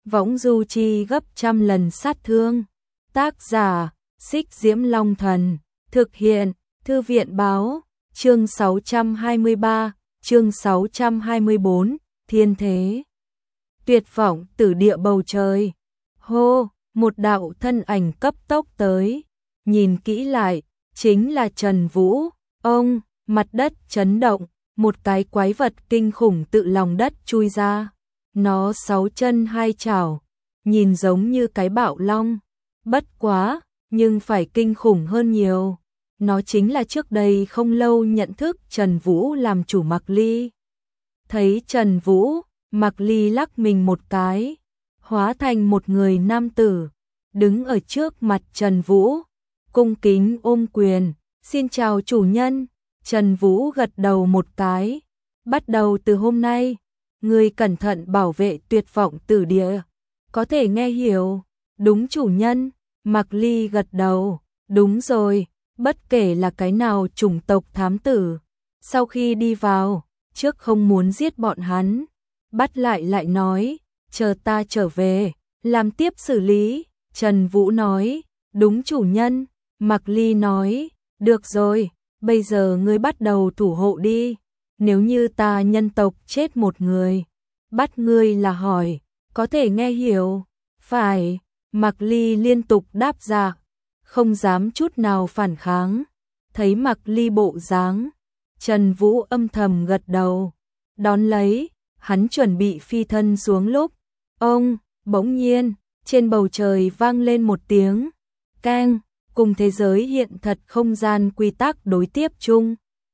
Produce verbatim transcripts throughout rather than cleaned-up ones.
võng du chi gấp trăm lần sát thương. Tác giả, Xích Diễm Long Thần. Thực hiện, Thư viện Báo. Chương sáu trăm hai mươi ba, chương sáu trăm hai mươi bốn, Thiên Thế. Tuyệt vọng từ địa bầu trời. Hô, một đạo thân ảnh cấp tốc tới. Nhìn kỹ lại, chính là Trần Vũ. Ông, mặt đất chấn động, một cái quái vật kinh khủng tự lòng đất chui ra. Nó sáu chân hai chảo, nhìn giống như cái bạo long. Bất quá, nhưng phải kinh khủng hơn nhiều. Nó chính là trước đây không lâu nhận thức Trần Vũ làm chủ Mạc Ly. Thấy Trần Vũ, Mạc Ly lắc mình một cái, hóa thành một người nam tử, đứng ở trước mặt Trần Vũ, cung kính ôm quyền, xin chào chủ nhân. Trần Vũ gật đầu một cái, bắt đầu từ hôm nay, người cẩn thận bảo vệ tuyệt vọng tử địa, có thể nghe hiểu. Đúng chủ nhân. Mạc Ly gật đầu, đúng rồi, bất kể là cái nào chủng tộc thám tử, sau khi đi vào, trước không muốn giết bọn hắn, bắt lại lại nói, chờ ta trở về, làm tiếp xử lý. Trần Vũ nói, đúng chủ nhân. Mạc Ly nói, được rồi, bây giờ ngươi bắt đầu thủ hộ đi, nếu như ta nhân tộc chết một người, bắt ngươi là hỏi, có thể nghe hiểu? Phải. Mạc Ly liên tục đáp ra, không dám chút nào phản kháng. Thấy Mạc Ly bộ dáng, Trần Vũ âm thầm gật đầu, đón lấy, hắn chuẩn bị phi thân xuống lúc, ông, bỗng nhiên, trên bầu trời vang lên một tiếng, keng, cùng thế giới hiện thật không gian quy tắc đối tiếp chung.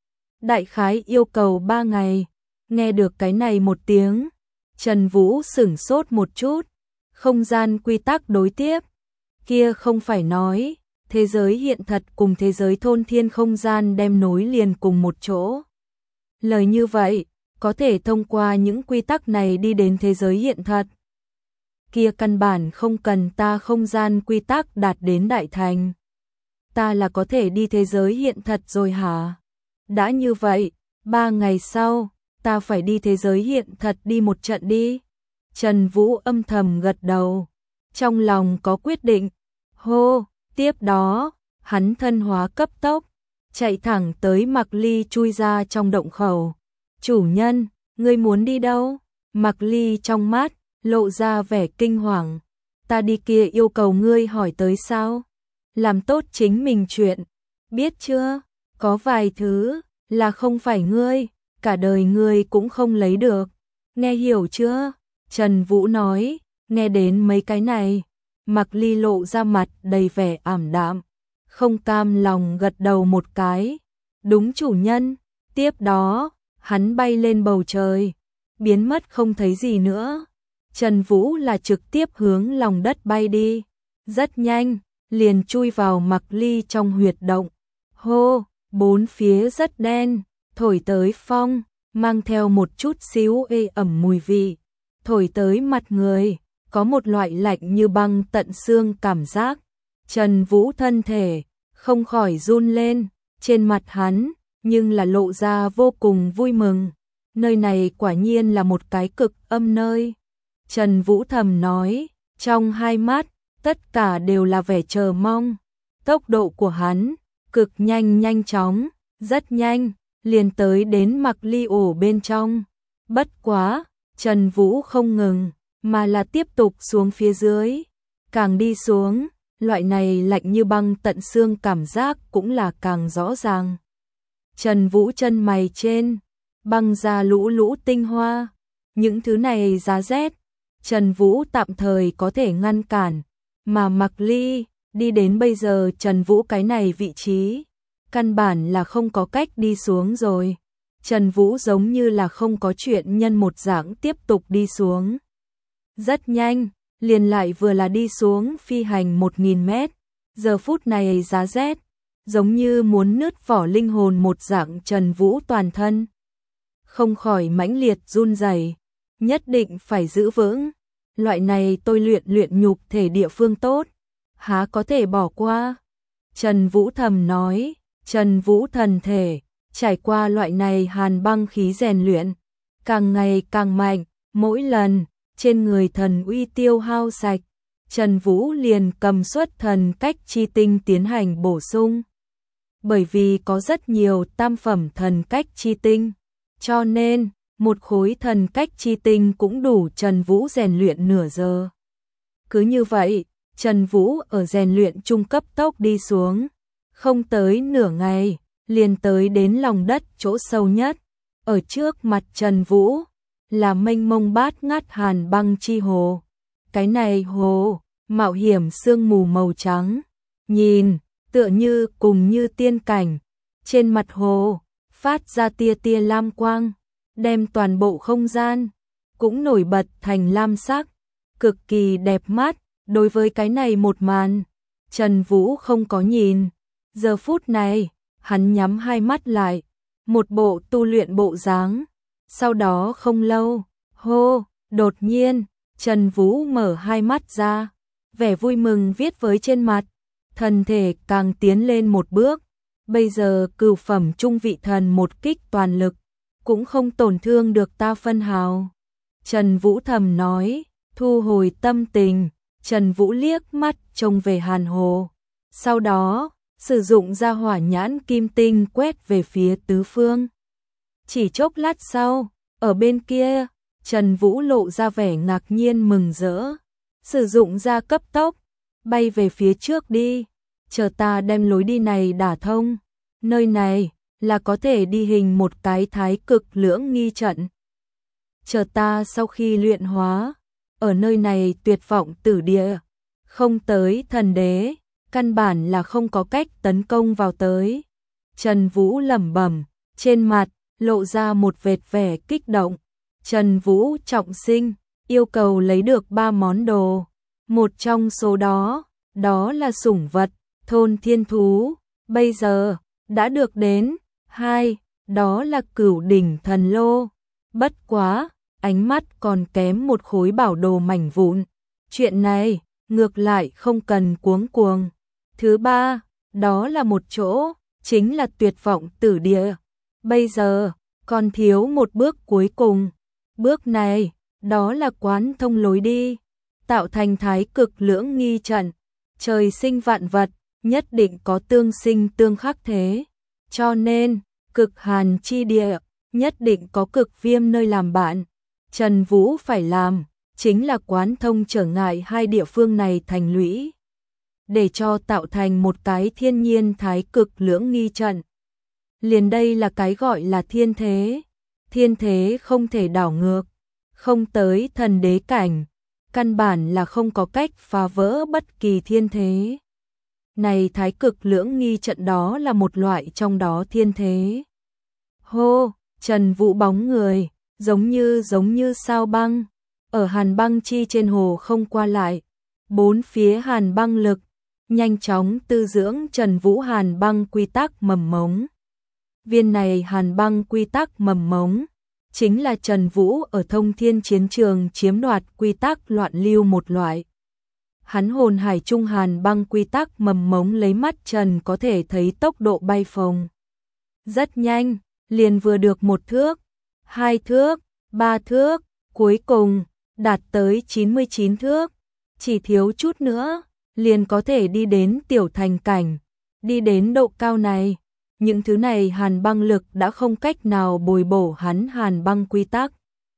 Đại khái yêu cầu ba ngày, nghe được cái này một tiếng, Trần Vũ sửng sốt một chút. Không gian quy tắc đối tiếp, kia không phải nói, thế giới hiện thật cùng thế giới thôn thiên không gian đem nối liền cùng một chỗ. Lời như vậy, có thể thông qua những quy tắc này đi đến thế giới hiện thật. Kia căn bản không cần ta không gian quy tắc đạt đến đại thành. Ta là có thể đi thế giới hiện thật rồi hả? Đã như vậy, ba ngày sau, ta phải đi thế giới hiện thật đi một trận đi. Trần Vũ âm thầm gật đầu, trong lòng có quyết định. Hô, tiếp đó, hắn thân hóa cấp tốc, chạy thẳng tới Mạc Ly chui ra trong động khẩu. Chủ nhân, ngươi muốn đi đâu? Mạc Ly trong mắt, lộ ra vẻ kinh hoàng. Ta đi kia yêu cầu ngươi hỏi tới sao? Làm tốt chính mình chuyện, biết chưa? Có vài thứ, là không phải ngươi, cả đời ngươi cũng không lấy được. Nghe hiểu chưa? Trần Vũ nói, nghe đến mấy cái này, Mạc Ly lộ ra mặt đầy vẻ ảm đạm, không cam lòng gật đầu một cái. Đúng chủ nhân. Tiếp đó, hắn bay lên bầu trời, biến mất không thấy gì nữa. Trần Vũ là trực tiếp hướng lòng đất bay đi, rất nhanh, liền chui vào Mạc Ly trong huyệt động. Hô, bốn phía rất đen, thổi tới phong, mang theo một chút xíu ê ẩm mùi vị. Thổi tới mặt người, có một loại lạnh như băng tận xương cảm giác. Trần Vũ thân thể, không khỏi run lên, trên mặt hắn, nhưng là lộ ra vô cùng vui mừng. Nơi này quả nhiên là một cái cực âm nơi. Trần Vũ thầm nói, trong hai mắt, tất cả đều là vẻ chờ mong. Tốc độ của hắn, cực nhanh nhanh chóng, rất nhanh, liền tới đến Mạc Ly ổ bên trong. Bất quá, Trần Vũ không ngừng, mà là tiếp tục xuống phía dưới. Càng đi xuống, loại này lạnh như băng tận xương cảm giác cũng là càng rõ ràng. Trần Vũ chân mày trên, băng ra lũ lũ tinh hoa. Những thứ này giá rét, Trần Vũ tạm thời có thể ngăn cản. Mà Mạc Ly, đi đến bây giờ Trần Vũ cái này vị trí, căn bản là không có cách đi xuống rồi. Trần Vũ giống như là không có chuyện nhân một dạng tiếp tục đi xuống. Rất nhanh, liền lại vừa là đi xuống phi hành một nghìn mét. Giờ phút này giá rét, giống như muốn nứt vỏ linh hồn một dạng. Trần Vũ toàn thân không khỏi mãnh liệt run rẩy, nhất định phải giữ vững. Loại này tôi luyện luyện nhục thể địa phương tốt, há có thể bỏ qua. Trần Vũ thầm nói, Trần Vũ thần thể, trải qua loại này hàn băng khí rèn luyện, càng ngày càng mạnh, mỗi lần trên người thần uy tiêu hao sạch, Trần Vũ liền cầm xuất thần cách chi tinh tiến hành bổ sung. Bởi vì có rất nhiều tam phẩm thần cách chi tinh, cho nên một khối thần cách chi tinh cũng đủ Trần Vũ rèn luyện nửa giờ. Cứ như vậy, Trần Vũ ở rèn luyện trung cấp tốc đi xuống, không tới nửa ngày, liền tới đến lòng đất chỗ sâu nhất. Ở trước mặt Trần Vũ là mênh mông bát ngát hàn băng chi hồ. Cái này hồ, mạo hiểm sương mù màu trắng, nhìn tựa như cùng như tiên cảnh. Trên mặt hồ phát ra tia tia lam quang, đem toàn bộ không gian cũng nổi bật thành lam sắc, cực kỳ đẹp mắt. Đối với cái này một màn, Trần Vũ không có nhìn. Giờ phút này, hắn nhắm hai mắt lại, một bộ tu luyện bộ dáng. Sau đó không lâu, hô, đột nhiên, Trần Vũ mở hai mắt ra, vẻ vui mừng viết với trên mặt, thân thể càng tiến lên một bước. Bây giờ cửu phẩm trung vị thần một kích toàn lực, cũng không tổn thương được ta phân hào. Trần Vũ thầm nói, thu hồi tâm tình, Trần Vũ liếc mắt trông về hàn hồ. Sau đó, sử dụng ra hỏa nhãn kim tinh quét về phía tứ phương. Chỉ chốc lát sau, ở bên kia, Trần Vũ lộ ra vẻ ngạc nhiên mừng rỡ. Sử dụng ra cấp tốc, bay về phía trước đi. Chờ ta đem lối đi này đả thông. Nơi này là có thể đi hình một cái thái cực lưỡng nghi trận. Chờ ta sau khi luyện hóa, ở nơi này tuyệt vọng tử địa, không tới thần đế, căn bản là không có cách tấn công vào tới. Trần Vũ lẩm bẩm, trên mặt lộ ra một vệt vẻ kích động. Trần Vũ trọng sinh, yêu cầu lấy được ba món đồ. Một trong số đó, đó là sủng vật, thôn thiên thú, bây giờ đã được đến. Hai, đó là cửu đỉnh thần lô. Bất quá, ánh mắt còn kém một khối bảo đồ mảnh vụn. Chuyện này, ngược lại không cần cuống cuồng. Thứ ba, đó là một chỗ, chính là tuyệt vọng tử địa. Bây giờ, còn thiếu một bước cuối cùng. Bước này, đó là quán thông lối đi, tạo thành thái cực lưỡng nghi trận. Trời sinh vạn vật, nhất định có tương sinh tương khắc thế. Cho nên, cực hàn chi địa, nhất định có cực viêm nơi làm bạn. Trần Vũ phải làm, chính là quán thông trở ngại hai địa phương này thành lũy, để cho tạo thành một cái thiên nhiên thái cực lưỡng nghi trận. Liền đây là cái gọi là thiên thế. Thiên thế không thể đảo ngược, không tới thần đế cảnh, căn bản là không có cách phá vỡ bất kỳ thiên thế. Này thái cực lưỡng nghi trận đó là một loại trong đó thiên thế. Hô, Trần Vũ bóng người, giống như giống như sao băng, ở hàn băng chi trên hồ không qua lại. Bốn phía hàn băng lực, nhanh chóng tư dưỡng Trần Vũ hàn băng quy tắc mầm mống. Viên này hàn băng quy tắc mầm mống, chính là Trần Vũ ở thông thiên chiến trường chiếm đoạt quy tắc loạn lưu một loại. Hắn hồn hải trung hàn băng quy tắc mầm mống lấy mắt Trần có thể thấy tốc độ bay phồng. Rất nhanh, liền vừa được một thước, hai thước, ba thước, cuối cùng, đạt tới chín mươi chín thước. Chỉ thiếu chút nữa, liền có thể đi đến tiểu thành cảnh. Đi đến độ cao này, những thứ này hàn băng lực đã không cách nào bồi bổ hắn hàn băng quy tắc.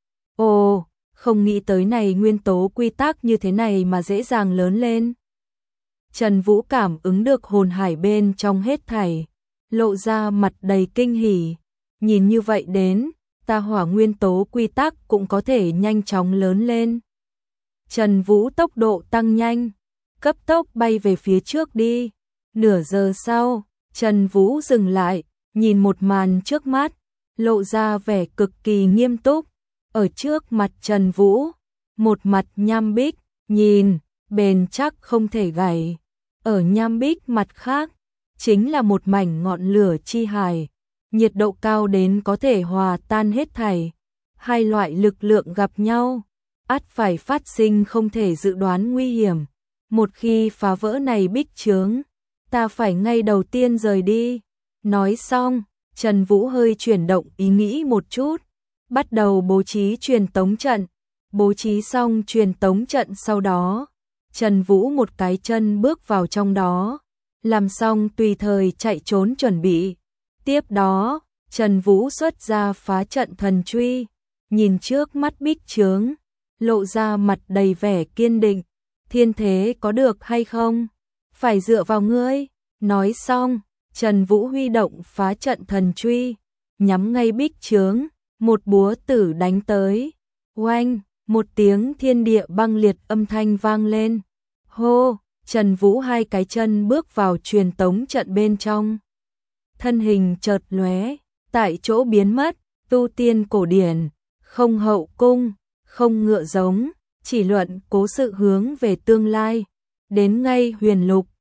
Ồ, không nghĩ tới này nguyên tố quy tắc như thế này mà dễ dàng lớn lên. Trần Vũ cảm ứng được hồn hải bên trong hết thảy, lộ ra mặt đầy kinh hỉ. Nhìn như vậy đến, ta hỏa nguyên tố quy tắc cũng có thể nhanh chóng lớn lên. Trần Vũ tốc độ tăng nhanh, cấp tốc bay về phía trước đi. Nửa giờ sau, Trần Vũ dừng lại, nhìn một màn trước mắt, lộ ra vẻ cực kỳ nghiêm túc. Ở trước mặt Trần Vũ, một mặt nham bích, nhìn, bền chắc không thể gãy. Ở nham bích mặt khác, chính là một mảnh ngọn lửa chi hải, nhiệt độ cao đến có thể hòa tan hết thảy. Hai loại lực lượng gặp nhau, ắt phải phát sinh không thể dự đoán nguy hiểm. Một khi phá vỡ này bích chướng, ta phải ngay đầu tiên rời đi. Nói xong, Trần Vũ hơi chuyển động ý nghĩ một chút, bắt đầu bố trí truyền tống trận. bố trí xong truyền tống trận sau đó, Trần Vũ một cái chân bước vào trong đó, làm xong tùy thời chạy trốn chuẩn bị. Tiếp đó, Trần Vũ xuất ra phá trận thần truy, nhìn trước mắt bích chướng, lộ ra mặt đầy vẻ kiên định. Thiên thế có được hay không? Phải dựa vào ngươi. Nói xong, Trần Vũ huy động phá trận thần truy, nhắm ngay bích chướng, một búa tử đánh tới. Oanh, một tiếng thiên địa băng liệt âm thanh vang lên. Hô, Trần Vũ hai cái chân bước vào truyền tống trận bên trong. Thân hình chợt lóe, tại chỗ biến mất, tu tiên cổ điển, không hậu cung, không ngựa giống, chỉ luận cố sự hướng về tương lai. Đến ngay huyền lục,